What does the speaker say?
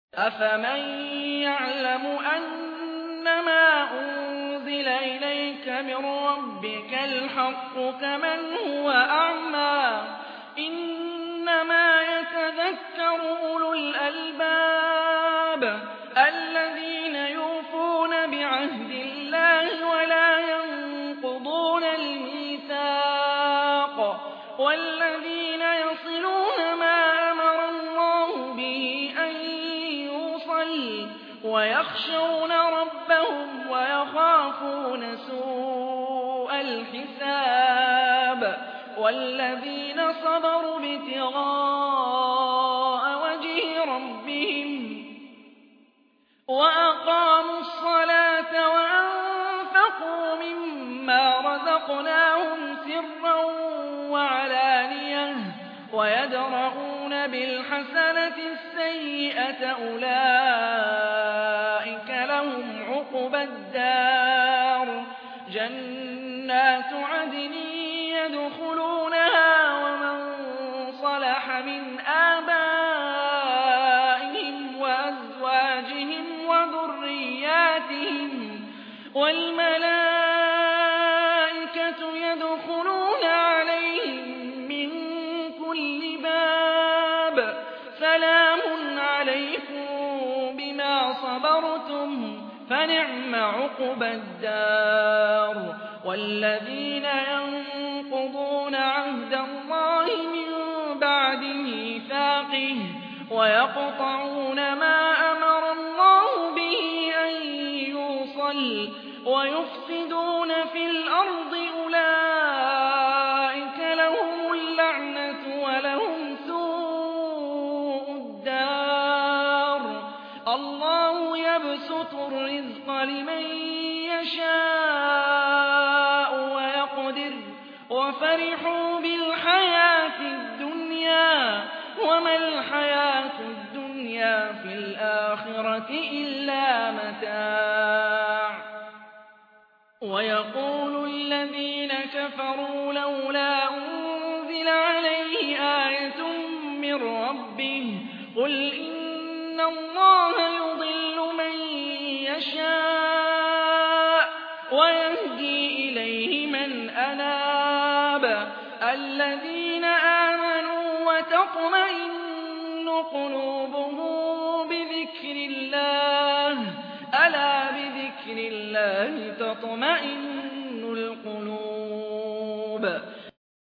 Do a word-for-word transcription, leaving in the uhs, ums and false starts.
أَفَمَن يَعْلَمُ أَنَّمَا أُنزِلَ إِلَيْكَ مِن رَّبِّكَ الْحَقُّ كَمَنْ هُوَ أَعْمَىٰ ۚ إِنَّمَا يَتَذَكَّرُ أُولُو الْأَلْبَابِ الَّذِينَ يُوفُونَ بِعَهْدِ اللَّهِ وَلَا يَنقُضُونَ الْمِيثَاقَ وَالَّذِينَ يَصِلُونَ مَا أَمَرَ اللَّهُ بِهِ أَن يُوصَلَ وَيَخْشَوْنَ رَبَّهُمْ وَيَخَافُونَ سُوءَ الْحِسَابِ وَالَّذِينَ صَبَرُوا ابْتِغَاءَ وَجْهِ رَبِّهِمْ وَأَقَامُوا الصَّلَاةَ وَأَنفَقُوا مِمَّا رَزَقْنَاهُمْ سِرًّا وَعَلَانِيَةً وَيَدْرَءُونَ بِالْحَسَنَةِ السَّيِّئَةَ أُولَٰئِكَ لَهُمْ عُقْبَى الدَّارِ جَنَّاتُ عَدْنٍ يَدْخُلُونَهَا وَمَن صَلَحَ مِنْ آبَائِهِمْ وَأَزْوَاجِهِمْ وَذُرِّيَّاتِهِمْ وَالْمَلَائِكَةُ يَدْخُلُونَ عَلَيْهِم مِّن كُلِّ بَابٍ سَلَامٌ عَلَيْكُم بِمَا صَبَرْتُمْ فَنِعْمَ عُقْبَى الدَّارِ وَالَّذِينَ يَنقُضُونَ عَهْدَ اللَّهِ مِن بَعْدِ مِيثَاقِهِ وَيَقْطَعُونَ مَا أَمَرَ اللَّهُ بِهِ أَن يُوصَلَ وَيُفْسِدُونَ فِي الْأَرْضِ أُولَٰئِكَ لَهُمُ اللَّعْنَةُ وَلَهُمْ سُوءُ الدَّارِ اللَّهُ يَبْسُطُ الرِّزْقَ لِمَن يَشَاءُ وَيَقْدِرُ وَفَرِحُوا بِالْحَيَاةِ الدُّنْيَا وَمَا الْحَيَاةُ الدُّنْيَا فِي الْآخِرَةِ إِلَّا مَتَاعٌ وَيَقُولُ الَّذِينَ كَفَرُوا لَوْلَا أُنزِلَ عَلَيْهِ آيَةٌ مِّن رَّبِّهِ قُلْ إِنَّ اللَّهَ يُضِلُّ مَن يَشَاءُ وَيَهْدِي إِلَيْهِ مَنْ أَنَابَ الَّذِينَ آمَنُوا وَتَطْمَئِنُّ قُلُوبُهُم بِذِكْرِ اللَّهِ ۗ أَلَا بِذِكْرِ اللَّهِ تَطْمَئِنُّ الْقُلُوبُ